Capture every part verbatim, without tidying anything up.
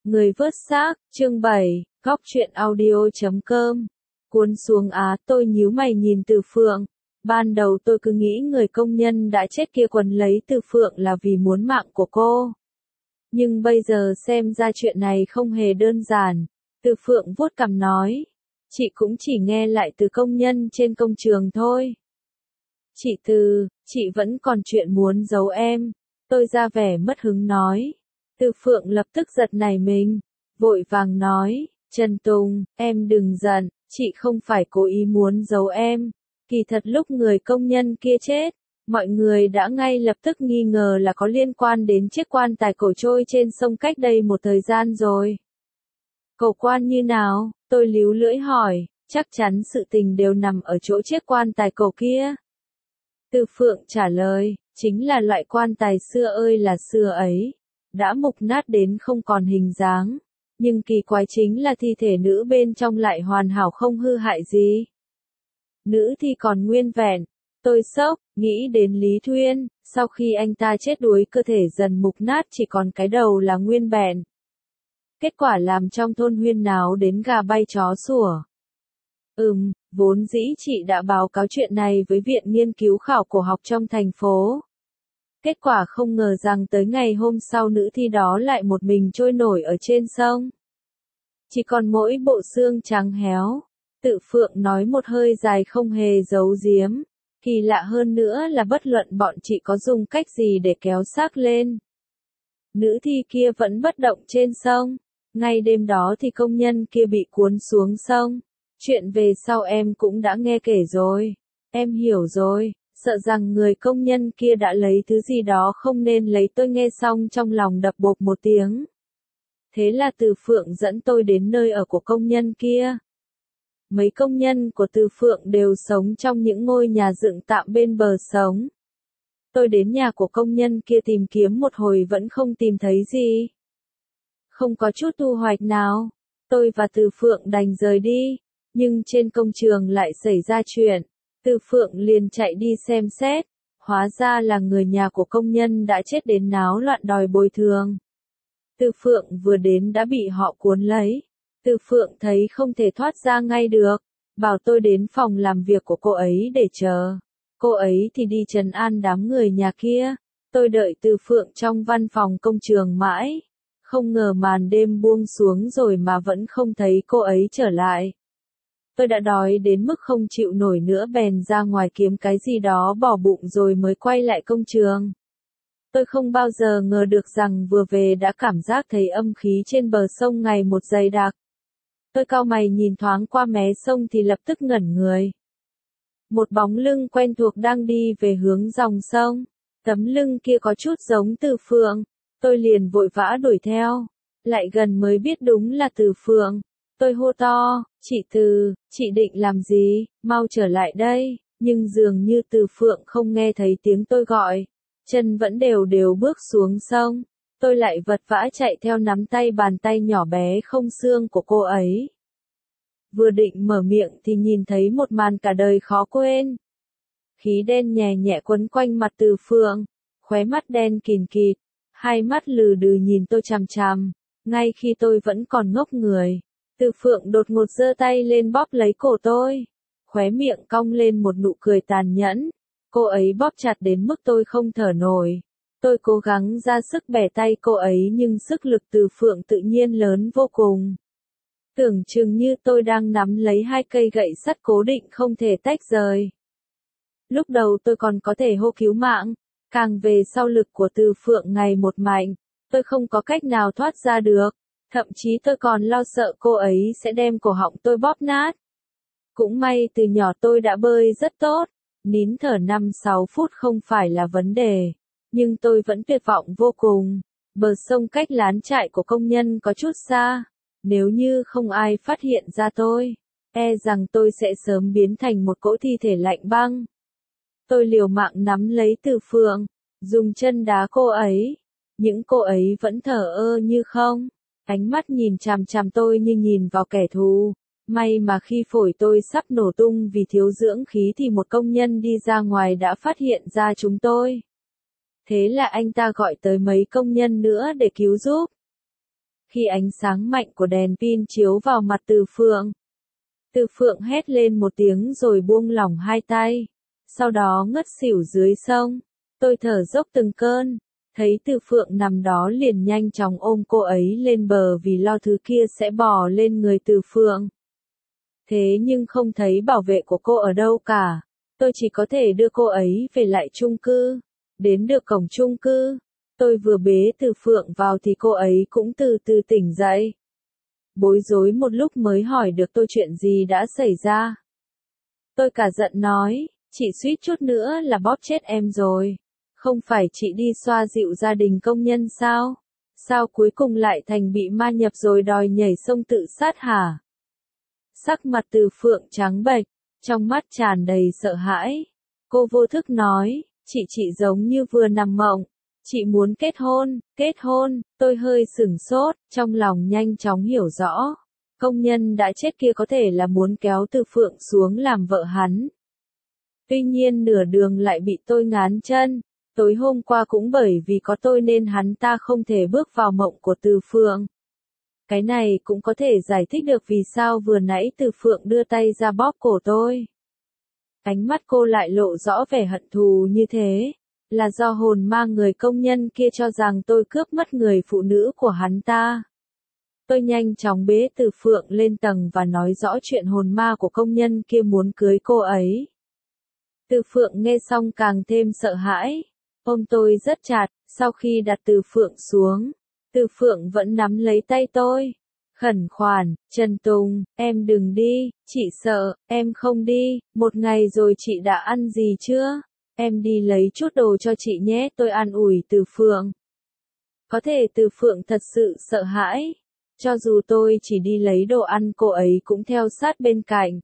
Người vớt xác, chương bảy, góc truyện audio chấm com. Cuốn xuống á, tôi nhíu mày nhìn Từ Phượng. Ban đầu tôi cứ nghĩ người công nhân đã chết kia quấn lấy Từ Phượng là vì muốn mạng của cô. Nhưng bây giờ xem ra chuyện này không hề đơn giản. Từ Phượng vuốt cằm nói. Chị cũng chỉ nghe lại từ công nhân trên công trường thôi. Chị Từ, chị vẫn còn chuyện muốn giấu em. Tôi ra vẻ mất hứng nói. Từ Phượng lập tức giật nảy mình, vội vàng nói, Trần Tùng, em đừng giận, chị không phải cố ý muốn giấu em. Kỳ thật lúc người công nhân kia chết, mọi người đã ngay lập tức nghi ngờ là có liên quan đến chiếc quan tài cổ trôi trên sông cách đây một thời gian rồi. Cổ quan như nào? Tôi líu lưỡi hỏi, chắc chắn sự tình đều nằm ở chỗ chiếc quan tài cổ kia. Từ Phượng trả lời, chính là loại quan tài xưa ơi là xưa ấy. Đã mục nát đến không còn hình dáng, nhưng kỳ quái chính là thi thể nữ bên trong lại hoàn hảo không hư hại gì. Nữ thì còn nguyên vẹn. Tôi sốc, nghĩ đến Lý Thuyên, sau khi anh ta chết đuối cơ thể dần mục nát chỉ còn cái đầu là nguyên vẹn. Kết quả làm trong thôn huyên náo đến gà bay chó sủa. Ừm, vốn dĩ chị đã báo cáo chuyện này với Viện Nghiên cứu Khảo cổ học trong thành phố. Kết quả không ngờ rằng tới ngày hôm sau nữ thi đó lại một mình trôi nổi ở trên sông. Chỉ còn mỗi bộ xương trắng héo. Từ Phượng nói một hơi dài không hề giấu giếm. Kỳ lạ hơn nữa là bất luận bọn chị có dùng cách gì để kéo xác lên. Nữ thi kia vẫn bất động trên sông. Ngay đêm đó thì công nhân kia bị cuốn xuống sông. Chuyện về sau em cũng đã nghe kể rồi. Em hiểu rồi. Sợ rằng người công nhân kia đã lấy thứ gì đó không nên lấy. Tôi nghe xong trong lòng đập bộp một tiếng. Thế là Từ Phượng dẫn tôi đến nơi ở của công nhân kia. Mấy công nhân của Từ Phượng đều sống trong những ngôi nhà dựng tạm bên bờ sông. Tôi đến nhà của công nhân kia tìm kiếm một hồi vẫn không tìm thấy gì. Không có chút thu hoạch nào. Tôi và Từ Phượng đành rời đi. Nhưng trên công trường lại xảy ra chuyện. Từ Phượng liền chạy đi xem xét, hóa ra là người nhà của công nhân đã chết đến náo loạn đòi bồi thường. Từ Phượng vừa đến đã bị họ cuốn lấy. Từ Phượng thấy không thể thoát ra ngay được, bảo tôi đến phòng làm việc của cô ấy để chờ. Cô ấy thì đi trấn an đám người nhà kia. Tôi đợi Từ Phượng trong văn phòng công trường mãi. Không ngờ màn đêm buông xuống rồi mà vẫn không thấy cô ấy trở lại. Tôi đã đói đến mức không chịu nổi nữa bèn ra ngoài kiếm cái gì đó bỏ bụng rồi mới quay lại công trường. Tôi không bao giờ ngờ được rằng vừa về đã cảm giác thấy âm khí trên bờ sông ngày một dày đặc. Tôi cau mày nhìn thoáng qua mé sông thì lập tức ngẩn người. Một bóng lưng quen thuộc đang đi về hướng dòng sông. Tấm lưng kia có chút giống Từ Phượng. Tôi liền vội vã đuổi theo. Lại gần mới biết đúng là Từ Phượng. Tôi hô to, chị Từ, chị định làm gì, mau trở lại đây, nhưng dường như Từ Phượng không nghe thấy tiếng tôi gọi, chân vẫn đều đều bước xuống sông, tôi lại vật vã chạy theo nắm tay bàn tay nhỏ bé không xương của cô ấy. Vừa định mở miệng thì nhìn thấy một màn cả đời khó quên. Khí đen nhẹ nhẹ quấn quanh mặt Từ Phượng, khóe mắt đen kìn kịt, hai mắt lừ đừ nhìn tôi chằm chằm, ngay khi tôi vẫn còn ngốc người. Từ Phượng đột ngột giơ tay lên bóp lấy cổ tôi, khóe miệng cong lên một nụ cười tàn nhẫn. Cô ấy bóp chặt đến mức tôi không thở nổi. Tôi cố gắng ra sức bẻ tay cô ấy nhưng sức lực Từ Phượng tự nhiên lớn vô cùng. Tưởng chừng như tôi đang nắm lấy hai cây gậy sắt cố định không thể tách rời. Lúc đầu tôi còn có thể hô cứu mạng, càng về sau lực của Từ Phượng ngày một mạnh, tôi không có cách nào thoát ra được. Thậm chí tôi còn lo sợ cô ấy sẽ đem cổ họng tôi bóp nát. Cũng may từ nhỏ tôi đã bơi rất tốt, nín thở năm sáu phút không phải là vấn đề. Nhưng tôi vẫn tuyệt vọng vô cùng. Bờ sông cách lán trại của công nhân có chút xa. Nếu như không ai phát hiện ra tôi, e rằng tôi sẽ sớm biến thành một cỗ thi thể lạnh băng. Tôi liều mạng nắm lấy Từ Phượng, dùng chân đá cô ấy. Những cô ấy vẫn thờ ơ như không. Ánh mắt nhìn chằm chằm tôi như nhìn vào kẻ thù. May mà khi phổi tôi sắp nổ tung vì thiếu dưỡng khí thì một công nhân đi ra ngoài đã phát hiện ra chúng tôi. Thế là anh ta gọi tới mấy công nhân nữa để cứu giúp. Khi ánh sáng mạnh của đèn pin chiếu vào mặt Từ Phượng, Từ Phượng hét lên một tiếng rồi buông lỏng hai tay. Sau đó ngất xỉu dưới sông. Tôi thở dốc từng cơn. Thấy Từ Phượng nằm đó liền nhanh chóng ôm cô ấy lên bờ vì lo thứ kia sẽ bò lên người Từ Phượng. Thế nhưng không thấy bảo vệ của cô ở đâu cả. Tôi chỉ có thể đưa cô ấy về lại chung cư. Đến được cổng chung cư, tôi vừa bế Từ Phượng vào thì cô ấy cũng từ từ tỉnh dậy. Bối rối một lúc mới hỏi được tôi chuyện gì đã xảy ra. Tôi cả giận nói, chị suýt chút nữa là bóp chết em rồi. Không phải chị đi xoa dịu gia đình công nhân sao? Sao cuối cùng lại thành bị ma nhập rồi đòi nhảy sông tự sát hả? Sắc mặt Từ Phượng trắng bệch, trong mắt tràn đầy sợ hãi. Cô vô thức nói, chị chị giống như vừa nằm mộng. Chị muốn kết hôn, kết hôn, tôi hơi sửng sốt, trong lòng nhanh chóng hiểu rõ. Công nhân đã chết kia có thể là muốn kéo Từ Phượng xuống làm vợ hắn. Tuy nhiên nửa đường lại bị tôi ngán chân. Tối hôm qua cũng bởi vì có tôi nên hắn ta không thể bước vào mộng của Từ Phượng. Cái này cũng có thể giải thích được vì sao vừa nãy Từ Phượng đưa tay ra bóp cổ tôi. Ánh mắt cô lại lộ rõ vẻ hận thù như thế. Là do hồn ma người công nhân kia cho rằng tôi cướp mất người phụ nữ của hắn ta. Tôi nhanh chóng bế Từ Phượng lên tầng và nói rõ chuyện hồn ma của công nhân kia muốn cưới cô ấy. Từ Phượng nghe xong càng thêm sợ hãi. Ôm tôi rất chặt, sau khi đặt Từ Phượng xuống, Từ Phượng vẫn nắm lấy tay tôi. Khẩn khoản, Trần Tùng, em đừng đi, chị sợ, em không đi, một ngày rồi chị đã ăn gì chưa? Em đi lấy chút đồ cho chị nhé, tôi an ủi Từ Phượng. Có thể Từ Phượng thật sự sợ hãi. Cho dù tôi chỉ đi lấy đồ ăn cô ấy cũng theo sát bên cạnh.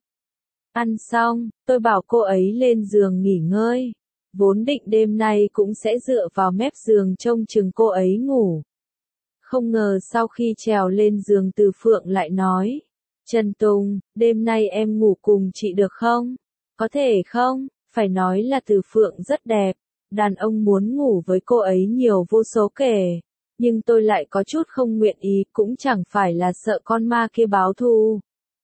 Ăn xong, tôi bảo cô ấy lên giường nghỉ ngơi. Vốn định đêm nay cũng sẽ dựa vào mép giường trông chừng cô ấy ngủ. Không ngờ sau khi trèo lên giường Từ Phượng lại nói. Trần Tùng, đêm nay em ngủ cùng chị được không? Có thể không? Phải nói là Từ Phượng rất đẹp. Đàn ông muốn ngủ với cô ấy nhiều vô số kể. Nhưng tôi lại có chút không nguyện ý, cũng chẳng phải là sợ con ma kia báo thù.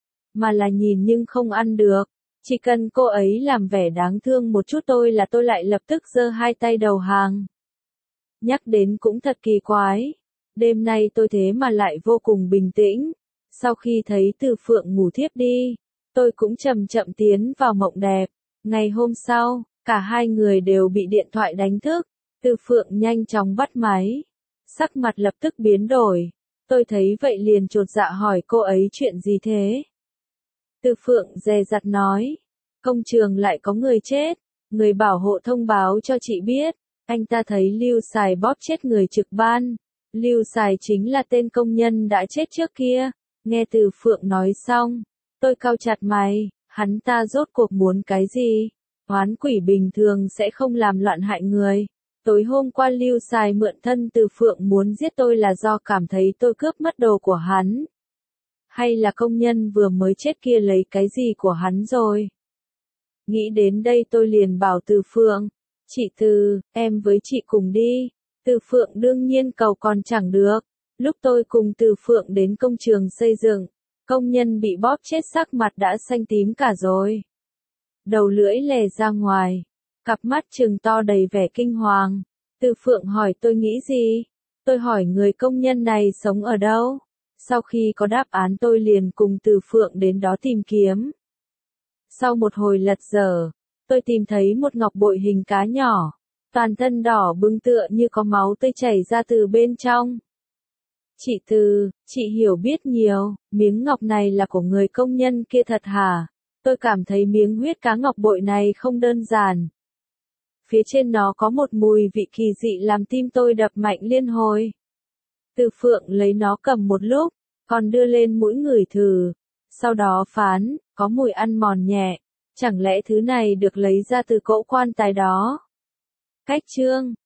Mà là nhìn nhưng không ăn được. Chỉ cần cô ấy làm vẻ đáng thương một chút tôi là tôi lại lập tức giơ hai tay đầu hàng. Nhắc đến cũng thật kỳ quái. Đêm nay tôi thế mà lại vô cùng bình tĩnh. Sau khi thấy Từ Phượng ngủ thiếp đi, tôi cũng chậm chậm tiến vào mộng đẹp. Ngày hôm sau, cả hai người đều bị điện thoại đánh thức. Từ Phượng nhanh chóng bắt máy. Sắc mặt lập tức biến đổi. Tôi thấy vậy liền chột dạ hỏi cô ấy chuyện gì thế. Từ Phượng dè dặt nói. Công trường lại có người chết. Người bảo hộ thông báo cho chị biết. Anh ta thấy Lưu Sài bóp chết người trực ban. Lưu Sài chính là tên công nhân đã chết trước kia. Nghe Từ Phượng nói xong. Tôi cau chặt mày. Hắn ta rốt cuộc muốn cái gì? Oán quỷ bình thường sẽ không làm loạn hại người. Tối hôm qua Lưu Sài mượn thân Từ Phượng muốn giết tôi là do cảm thấy tôi cướp mất đồ của hắn. Hay là công nhân vừa mới chết kia lấy cái gì của hắn rồi? Nghĩ đến đây tôi liền bảo Từ Phượng. Chị Từ, em với chị cùng đi. Từ Phượng đương nhiên cầu còn chẳng được. Lúc tôi cùng Từ Phượng đến công trường xây dựng, công nhân bị bóp chết sắc mặt đã xanh tím cả rồi. Đầu lưỡi lè ra ngoài. Cặp mắt trừng to đầy vẻ kinh hoàng. Từ Phượng hỏi tôi nghĩ gì? Tôi hỏi người công nhân này sống ở đâu? Sau khi có đáp án tôi liền cùng Từ Phượng đến đó tìm kiếm. Sau một hồi lật dở, tôi tìm thấy một ngọc bội hình cá nhỏ. Toàn thân đỏ bừng tựa như có máu tươi chảy ra từ bên trong. Chị Từ, chị hiểu biết nhiều, miếng ngọc này là của người công nhân kia thật hả? Tôi cảm thấy miếng huyết cá ngọc bội này không đơn giản. Phía trên nó có một mùi vị kỳ dị làm tim tôi đập mạnh liên hồi. Từ Phượng lấy nó cầm một lúc, còn đưa lên mũi ngửi thử. Sau đó phán, có mùi ăn mòn nhẹ. Chẳng lẽ thứ này được lấy ra từ cỗ quan tài đó? Cách chương